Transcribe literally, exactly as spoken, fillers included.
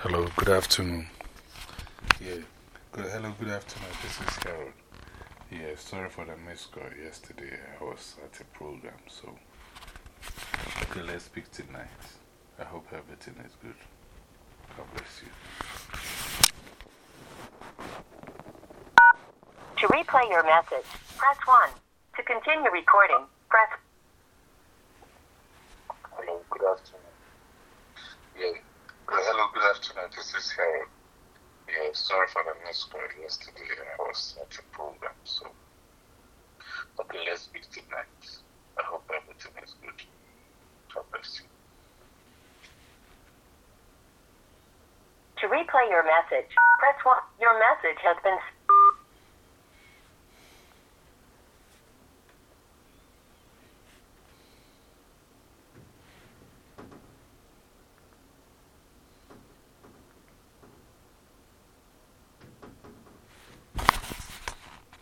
Hello, good afternoon. Yeah, good, hello, good afternoon. This is Harold. Yeah, sorry for the missed call yesterday. I was at a program, so. Okay, let's speak tonight. I hope everything is good. God bless you. To replay your message, press one. To continue recording, press. Hello, good afternoon. Yeah, good, hello, good afternoon. This is Harold. Yeah, sorry for the missed call yesterday. I was at a program, so. Okay, let's speak tonight. I hope everything is good. God bless you. To replay your message, press one. Your message has been.